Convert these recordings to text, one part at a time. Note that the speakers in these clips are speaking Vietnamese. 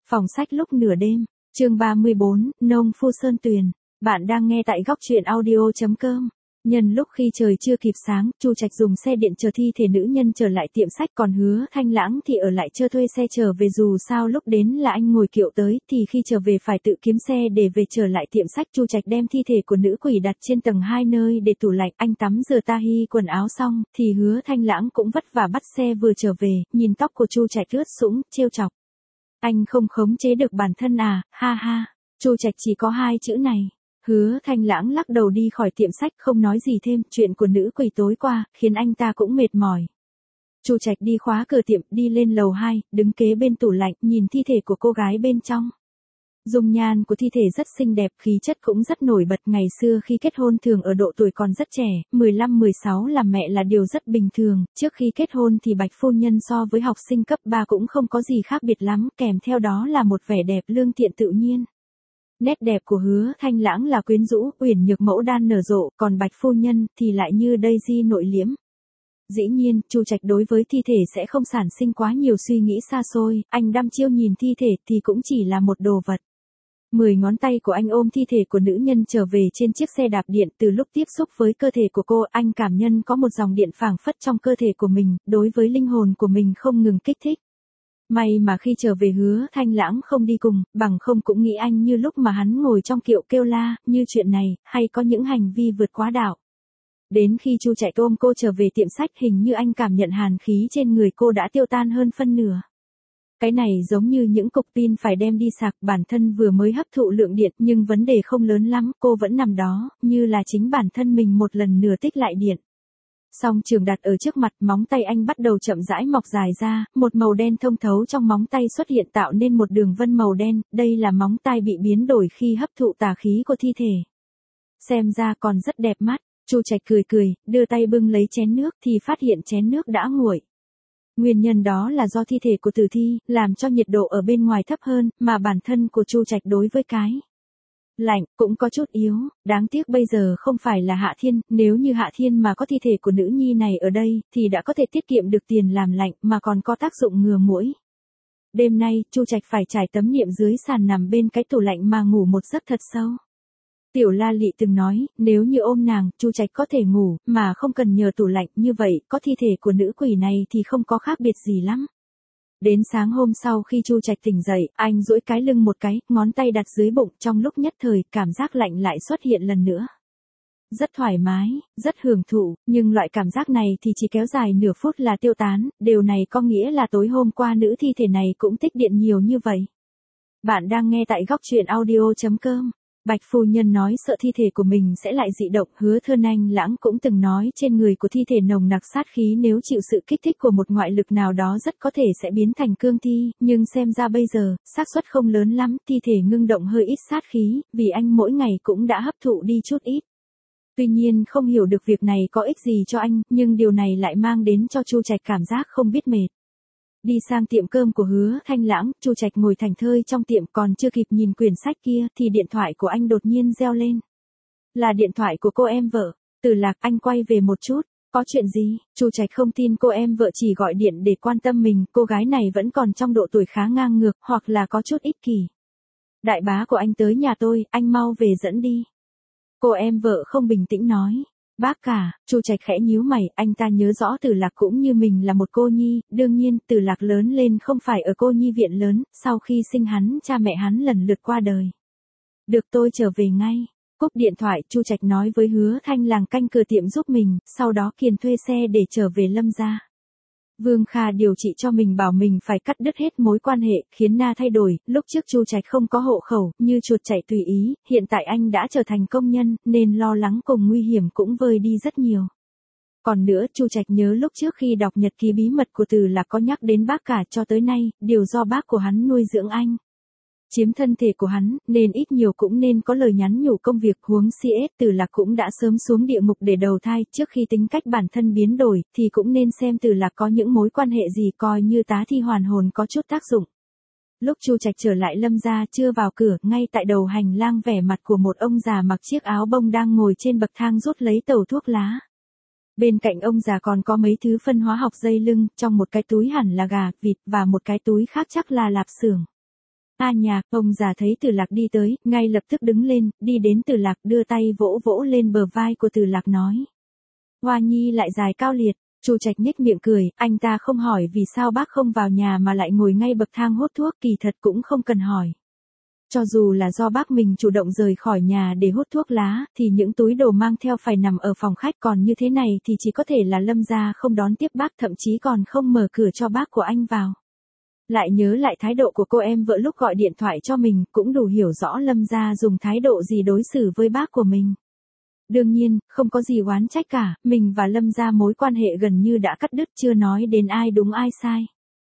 Phòng sách lúc nửa đêm, chương 34, Nông Phu Sơn Tuyền. Bạn đang nghe tại góc truyện audio.com. Nhân lúc khi trời chưa kịp sáng, Chu Trạch dùng xe điện chờ thi thể nữ nhân trở lại tiệm sách, còn Hứa Thanh Lãng thì ở lại chờ thuê xe trở về, dù sao lúc đến là anh ngồi kiệu tới, thì khi trở về phải tự kiếm xe để về trở lại tiệm sách. Chu Trạch đem thi thể của nữ quỷ đặt trên tầng 2 nơi để tủ lạnh, anh tắm rửa tahi quần áo xong, thì Hứa Thanh Lãng cũng vất vả bắt xe vừa trở về, nhìn tóc của Chu Trạch ướt sũng, trêu chọc. Anh không khống chế được bản thân à, ha ha. Chu Trạch chỉ có 2 chữ này. Hứa Thanh Lãng lắc đầu đi khỏi tiệm sách, không nói gì thêm. Chuyện của nữ quỷ tối qua khiến anh ta cũng mệt mỏi. Chu Trạch đi khóa cửa tiệm, đi lên lầu 2, đứng kế bên tủ lạnh, nhìn thi thể của cô gái bên trong. Dung nhan của thi thể rất xinh đẹp, khí chất cũng rất nổi bật. Ngày xưa khi kết hôn thường ở độ tuổi còn rất trẻ, 15-16 làm mẹ là điều rất bình thường. Trước khi kết hôn thì Bạch phu nhân so với học sinh cấp 3 cũng không có gì khác biệt lắm, kèm theo đó là một vẻ đẹp lương thiện tự nhiên. Nét đẹp của Hứa Thanh Lãng là quyến rũ, uyển nhược mẫu đan nở rộ, còn Bạch phu nhân thì lại như Daisy nội liễm. Dĩ nhiên, Chu Trạch đối với thi thể sẽ không sản sinh quá nhiều suy nghĩ xa xôi, anh đăm chiêu nhìn thi thể thì cũng chỉ là một đồ vật. 10 ngón tay của anh ôm thi thể của nữ nhân trở về trên chiếc xe đạp điện. Từ lúc tiếp xúc với cơ thể của cô, anh cảm nhận có một dòng điện phảng phất trong cơ thể của mình, đối với linh hồn của mình không ngừng kích thích. May mà khi trở về Hứa Thanh Lãng không đi cùng, bằng không cũng nghĩ anh như lúc mà hắn ngồi trong kiệu kêu la, như chuyện này, hay có những hành vi vượt quá đạo. Đến khi Chu Trạch ôm cô trở về tiệm sách, hình như anh cảm nhận hàn khí trên người cô đã tiêu tan hơn phân nửa. Cái này giống như những cục pin phải đem đi sạc, bản thân vừa mới hấp thụ lượng điện nhưng vấn đề không lớn lắm, cô vẫn nằm đó, như là chính bản thân mình một lần nữa tích lại điện. Song trường đặt ở trước mặt, móng tay anh bắt đầu chậm rãi mọc dài ra, một màu đen thông thấu trong móng tay xuất hiện tạo nên một đường vân màu đen, đây là móng tay bị biến đổi khi hấp thụ tà khí của thi thể. Xem ra còn rất đẹp mắt, Chu Trạch cười cười, đưa tay bưng lấy chén nước thì phát hiện chén nước đã nguội. Nguyên nhân đó là do thi thể của tử thi, làm cho nhiệt độ ở bên ngoài thấp hơn, mà bản thân của Chu Trạch đối với cái lạnh cũng có chút yếu. Đáng tiếc bây giờ không phải là Hạ Thiên, nếu như Hạ Thiên mà có thi thể của nữ nhi này ở đây, thì đã có thể tiết kiệm được tiền làm lạnh, mà còn có tác dụng ngừa muỗi. Đêm nay, Chu Trạch phải trải tấm niệm dưới sàn nằm bên cái tủ lạnh mà ngủ một giấc thật sâu. Tiểu La Lị từng nói, nếu như ôm nàng, Chu Trạch có thể ngủ, mà không cần nhờ tủ lạnh, như vậy, có thi thể của nữ quỷ này thì không có khác biệt gì lắm. Đến sáng hôm sau khi Chu Trạch tỉnh dậy, anh duỗi cái lưng một cái, ngón tay đặt dưới bụng, trong lúc nhất thời, cảm giác lạnh lại xuất hiện lần nữa. Rất thoải mái, rất hưởng thụ, nhưng loại cảm giác này thì chỉ kéo dài nửa phút là tiêu tán, điều này có nghĩa là tối hôm qua nữ thi thể này cũng tích điện nhiều như vậy. Bạn đang nghe tại góc truyện audio.com. Bạch phu nhân nói sợ thi thể của mình sẽ lại dị động. Hứa Thanh Lãng cũng từng nói trên người của thi thể nồng nặc sát khí, nếu chịu sự kích thích của một ngoại lực nào đó rất có thể sẽ biến thành cương thi, nhưng xem ra bây giờ, xác suất không lớn lắm, thi thể ngưng động hơi ít sát khí, vì anh mỗi ngày cũng đã hấp thụ đi chút ít. Tuy nhiên không hiểu được việc này có ích gì cho anh, nhưng điều này lại mang đến cho Chu Trạch cảm giác không biết mệt. Đi sang tiệm cơm của Hứa Thanh Lãng, Chu Trạch ngồi thảnh thơi trong tiệm, còn chưa kịp nhìn quyển sách kia thì điện thoại của anh đột nhiên reo lên. Là điện thoại của cô em vợ. Từ Lạc. Anh quay về một chút. Có chuyện gì? Chu Trạch không tin cô em vợ chỉ gọi điện để quan tâm mình, cô gái này vẫn còn trong độ tuổi khá ngang ngược, hoặc là có chút ích kỷ. Đại bá của anh tới nhà tôi, anh mau về dẫn đi. Cô em vợ không bình tĩnh nói. Bác cả. Chu Trạch khẽ nhíu mày, anh ta nhớ rõ Từ Lạc cũng như mình là một cô nhi, đương nhiên, Từ Lạc lớn lên không phải ở cô nhi viện lớn, sau khi sinh hắn, cha mẹ hắn lần lượt qua đời. Được, tôi trở về ngay. Cúp điện thoại, Chu Trạch nói với Hứa Thanh Làng canh cửa tiệm giúp mình, sau đó Kiền thuê xe để trở về Lâm gia. Vương Kha điều trị cho mình bảo mình phải cắt đứt hết mối quan hệ, khiến Na thay đổi, lúc trước Chu Trạch không có hộ khẩu, như chuột chạy tùy ý, hiện tại anh đã trở thành công nhân, nên lo lắng cùng nguy hiểm cũng vơi đi rất nhiều. Còn nữa, Chu Trạch nhớ lúc trước khi đọc nhật ký bí mật của Từ Lạc có nhắc đến bác cả, cho tới nay, đều do bác của hắn nuôi dưỡng anh. Chiếm thân thể của hắn, nên ít nhiều cũng nên có lời nhắn nhủ công việc. Huống CS Từ Lạc cũng đã sớm xuống địa ngục để đầu thai, trước khi tính cách bản thân biến đổi, thì cũng nên xem Từ Lạc có những mối quan hệ gì, coi như tá thi hoàn hồn có chút tác dụng. Lúc Chu Trạch trở lại Lâm gia, chưa vào cửa, ngay tại đầu hành lang vẻ mặt của một ông già mặc chiếc áo bông đang ngồi trên bậc thang rút lấy tàu thuốc lá. Bên cạnh ông già còn có mấy thứ phân hóa học dây lưng, trong một cái túi hẳn là gà, vịt, và một cái túi khác chắc là lạp xưởng. A Nhạc, ông già thấy Từ Lạc đi tới, ngay lập tức đứng lên, đi đến Từ Lạc đưa tay vỗ vỗ lên bờ vai của Từ Lạc nói. Hoa nhi lại dài cao liệt. Chu Trạch nhếch miệng cười, anh ta không hỏi vì sao bác không vào nhà mà lại ngồi ngay bậc thang hút thuốc, kỳ thật cũng không cần hỏi. Cho dù là do bác mình chủ động rời khỏi nhà để hút thuốc lá, thì những túi đồ mang theo phải nằm ở phòng khách, còn như thế này thì chỉ có thể là Lâm gia không đón tiếp bác, thậm chí còn không mở cửa cho bác của anh vào. Lại nhớ lại thái độ của cô em vợ lúc gọi điện thoại cho mình, cũng đủ hiểu rõ Lâm gia dùng thái độ gì đối xử với bác của mình. Đương nhiên, không có gì oán trách cả, mình và Lâm gia mối quan hệ gần như đã cắt đứt, chưa nói đến ai đúng ai sai.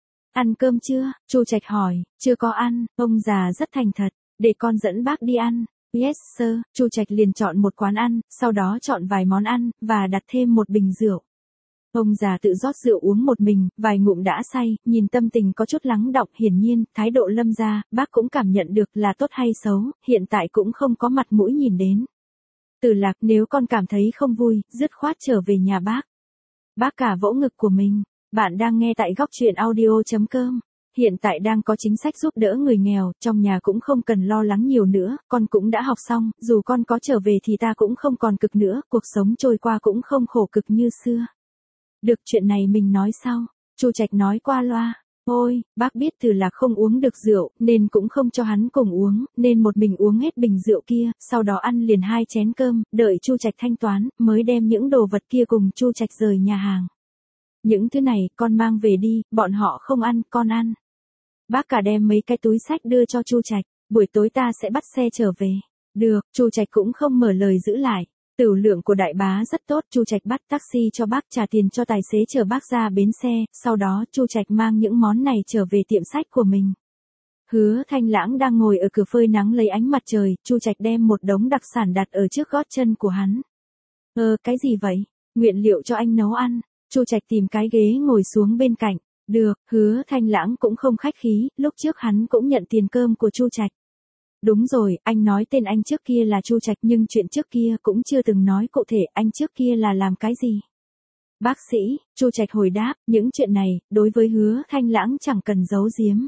Ăn cơm chưa? Chu Trạch hỏi. Chưa có ăn, ông già rất thành thật, để con dẫn bác đi ăn. Yes sir. Chu Trạch liền chọn một quán ăn, sau đó chọn vài món ăn, và đặt thêm một bình rượu. Ông già tự rót rượu uống một mình, vài ngụm đã say, nhìn tâm tình có chút lắng đọng, hiển nhiên, thái độ Lâm gia, bác cũng cảm nhận được là tốt hay xấu, hiện tại cũng không có mặt mũi nhìn đến. Từ Lạc, nếu con cảm thấy không vui, dứt khoát trở về nhà bác. Bác cả vỗ ngực của mình. Bạn đang nghe tại góc truyện audio.com. Hiện tại đang có chính sách giúp đỡ người nghèo, trong nhà cũng không cần lo lắng nhiều nữa, con cũng đã học xong, dù con có trở về thì ta cũng không còn cực nữa, cuộc sống trôi qua cũng không khổ cực như xưa. Được, chuyện này mình nói sau. Chu Trạch nói qua loa. Ôi, bác biết Từ Lạc không uống được rượu, nên cũng không cho hắn cùng uống, nên một mình uống hết bình rượu kia, sau đó ăn liền 2 chén cơm, đợi Chu Trạch thanh toán, mới đem những đồ vật kia cùng Chu Trạch rời nhà hàng. Những thứ này, con mang về đi, bọn họ không ăn, con ăn. Bác cả đem mấy cái túi xách đưa cho Chu Trạch, buổi tối ta sẽ bắt xe trở về. Được, Chu Trạch cũng không mở lời giữ lại. Tửu lượng của đại bá rất tốt, Chu Trạch bắt taxi cho bác, trả tiền cho tài xế chở bác ra bến xe, sau đó Chu Trạch mang những món này trở về tiệm sách của mình. Hứa Thanh Lãng đang ngồi ở cửa phơi nắng lấy ánh mặt trời, Chu Trạch đem một đống đặc sản đặt ở trước gót chân của hắn. Cái gì vậy? Nguyên liệu cho anh nấu ăn. Chu Trạch tìm cái ghế ngồi xuống bên cạnh. Được, Hứa Thanh Lãng cũng không khách khí, lúc trước hắn cũng nhận tiền cơm của Chu Trạch. Đúng rồi, anh nói tên anh trước kia là Chu Trạch, nhưng chuyện trước kia cũng chưa từng nói cụ thể anh trước kia là làm cái gì. Bác sĩ, Chu Trạch hồi đáp, những chuyện này, đối với Hứa Thanh Lãng chẳng cần giấu giếm.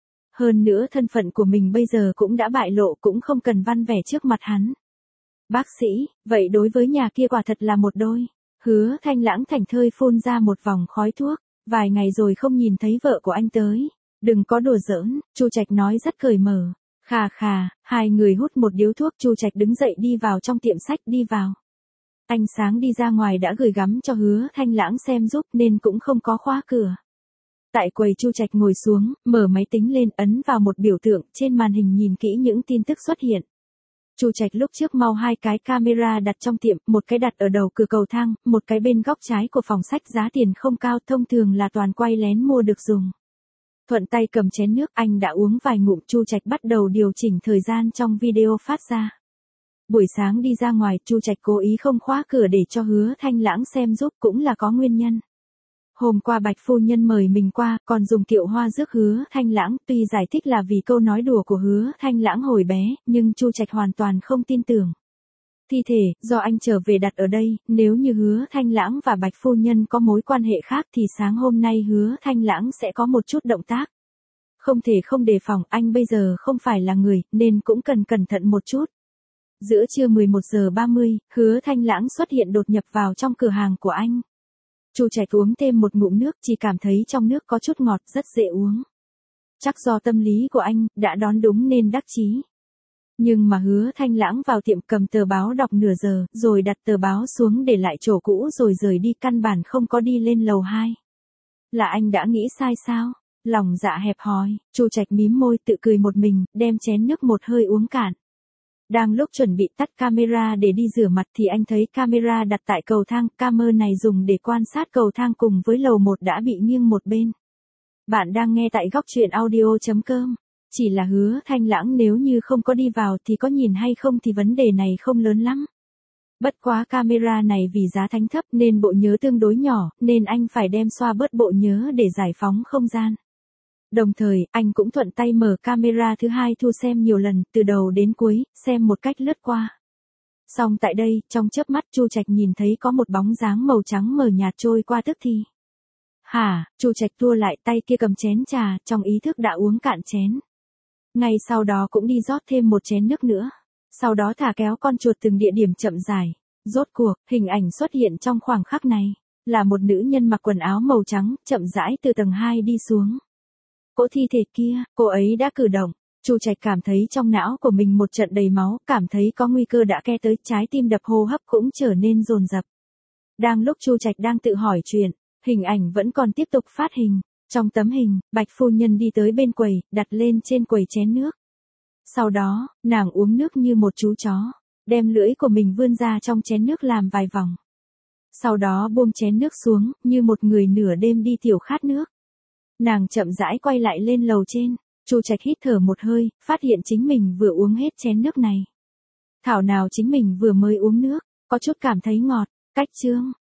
Hơn nữa thân phận của mình bây giờ cũng đã bại lộ, cũng không cần văn vẻ trước mặt hắn. Bác sĩ, vậy đối với nhà kia quả thật là một đôi. Hứa Thanh Lãng thảnh thơi phun ra một vòng khói thuốc, vài ngày rồi không nhìn thấy vợ của anh tới. Đừng có đùa giỡn, Chu Trạch nói rất cởi mở. Khà khà, hai người hút một điếu thuốc, Chu Trạch đứng dậy đi vào trong tiệm sách, đi vào. Ánh sáng đi ra ngoài đã gửi gắm cho Hứa Thanh Lãng xem giúp nên cũng không có khóa cửa. Tại quầy Chu Trạch ngồi xuống, mở máy tính lên, ấn vào một biểu tượng, trên màn hình nhìn kỹ những tin tức xuất hiện. Chu Trạch lúc trước mau 2 cái camera đặt trong tiệm, một cái đặt ở đầu cửa cầu thang, một cái bên góc trái của phòng sách, giá tiền không cao, thông thường là toàn quay lén mua được dùng. Thuận tay cầm chén nước, anh đã uống vài ngụm, Chu Trạch bắt đầu điều chỉnh thời gian trong video phát ra. Buổi sáng đi ra ngoài, Chu Trạch cố ý không khóa cửa để cho Hứa Thanh Lãng xem giúp, cũng là có nguyên nhân. Hôm qua Bạch phu nhân mời mình qua, còn dùng kiệu hoa rước Hứa Thanh Lãng, tuy giải thích là vì câu nói đùa của Hứa Thanh Lãng hồi bé, nhưng Chu Trạch hoàn toàn không tin tưởng. Thi thể, do anh trở về đặt ở đây, nếu như Hứa Thanh Lãng và Bạch phu nhân có mối quan hệ khác thì sáng hôm nay Hứa Thanh Lãng sẽ có một chút động tác. Không thể không đề phòng, anh bây giờ không phải là người, nên cũng cần cẩn thận một chút. Giữa trưa 11 giờ 30, Hứa Thanh Lãng xuất hiện đột nhập vào trong cửa hàng của anh. Chu Trạch uống thêm một ngụm nước, chỉ cảm thấy trong nước có chút ngọt, rất dễ uống. Chắc do tâm lý của anh, đã đón đúng nên đắc chí. Nhưng mà Hứa Thanh Lãng vào tiệm cầm tờ báo đọc nửa giờ, rồi đặt tờ báo xuống để lại chỗ cũ rồi rời đi, căn bản không có đi lên lầu 2. Là anh đã nghĩ sai sao? Lòng dạ hẹp hòi, Chu Trạch mím môi tự cười một mình, đem chén nước một hơi uống cạn. Đang lúc chuẩn bị tắt camera để đi rửa mặt thì anh thấy camera đặt tại cầu thang, camera này dùng để quan sát cầu thang cùng với lầu 1 đã bị nghiêng một bên. Bạn đang nghe tại góc truyện audio.com. Chỉ là Hứa Thanh Lãng nếu như không có đi vào thì có nhìn hay không thì vấn đề này không lớn lắm. Bất quá camera này vì giá thành thấp nên bộ nhớ tương đối nhỏ, nên anh phải đem xoa bớt bộ nhớ để giải phóng không gian. Đồng thời, anh cũng thuận tay mở camera thứ hai thu xem nhiều lần, từ đầu đến cuối, xem một cách lướt qua. Xong tại đây, trong chớp mắt Chu Trạch nhìn thấy có một bóng dáng màu trắng mờ nhạt trôi qua tức thì. Hả, Chu Trạch tua lại, tay kia cầm chén trà, trong ý thức đã uống cạn chén. Ngay sau đó cũng đi rót thêm một chén nước nữa. Sau đó thả kéo con chuột từng địa điểm chậm rãi. Rốt cuộc, hình ảnh xuất hiện trong khoảng khắc này. Là một nữ nhân mặc quần áo màu trắng, chậm rãi từ tầng 2 đi xuống. Cỗ thi thể kia, cô ấy đã cử động. Chu Trạch cảm thấy trong não của mình một trận đầy máu, cảm thấy có nguy cơ đã ke tới, trái tim đập hô hấp cũng trở nên dồn dập. Đang lúc Chu Trạch đang tự hỏi chuyện, hình ảnh vẫn còn tiếp tục phát hình. Trong tấm hình, Bạch phu nhân đi tới bên quầy, đặt lên trên quầy chén nước. Sau đó, nàng uống nước như một chú chó, đem lưỡi của mình vươn ra trong chén nước làm vài vòng. Sau đó buông chén nước xuống, như một người nửa đêm đi tiểu khát nước. Nàng chậm rãi quay lại lên lầu trên. Chu Trạch hít thở một hơi, phát hiện chính mình vừa uống hết chén nước này. Thảo nào chính mình vừa mới uống nước, có chút cảm thấy ngọt. Cách chương